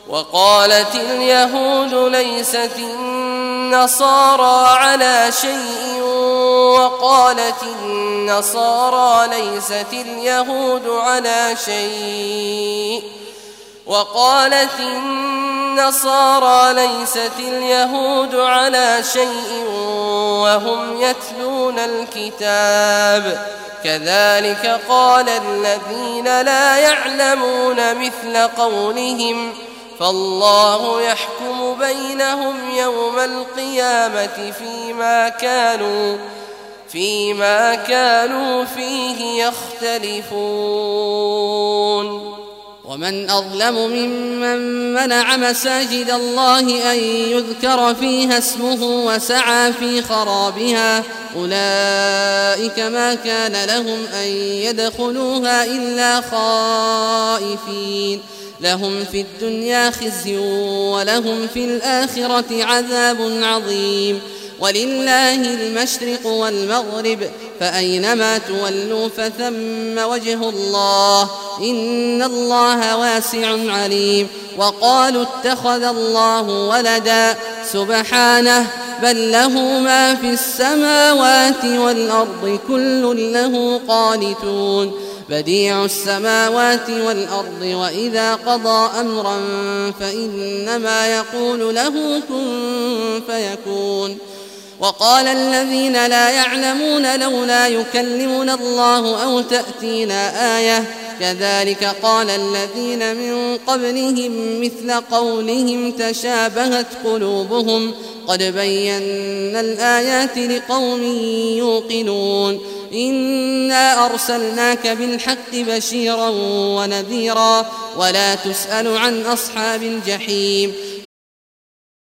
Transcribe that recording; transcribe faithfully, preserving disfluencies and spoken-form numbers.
وقالت اليهود ليست النصارى على شيء وقالت النصارى ليست اليهود على شيء وقالت النصارى ليست اليهود على شيء وهم يتلون الكتاب كذلك قال الذين لا يعلمون مثل قولهم فالله يحكم بينهم يوم القيامة فيما كانوا فيما كانوا فيه يختلفون. ومن أظلم ممن منع مساجد الله أن يذكر فيها اسمه وسعى في خرابها أولئك ما كان لهم أن يدخلوها إلا خائفين لهم في الدنيا خزي ولهم في الآخرة عذاب عظيم ولله المشرق والمغرب فأينما تولوا فثم وجه الله إن الله واسع عليم. وقالوا اتخذ الله ولدا سبحانه بل له ما في السماوات والأرض كل له قانتون بديع السماوات والأرض وإذا قضى أمرا فإنما يقول له كن فيكون. وقال الذين لا يعلمون لولا يكلمنا الله أو تأتينا آية كذلك قال الذين من قبلهم مثل قولهم تشابهت قلوبهم قد بينا الآيات لقوم يوقنون إنا أرسلناك بالحق بشيرا ونذيرا ولا تسأل عن أصحاب الجحيم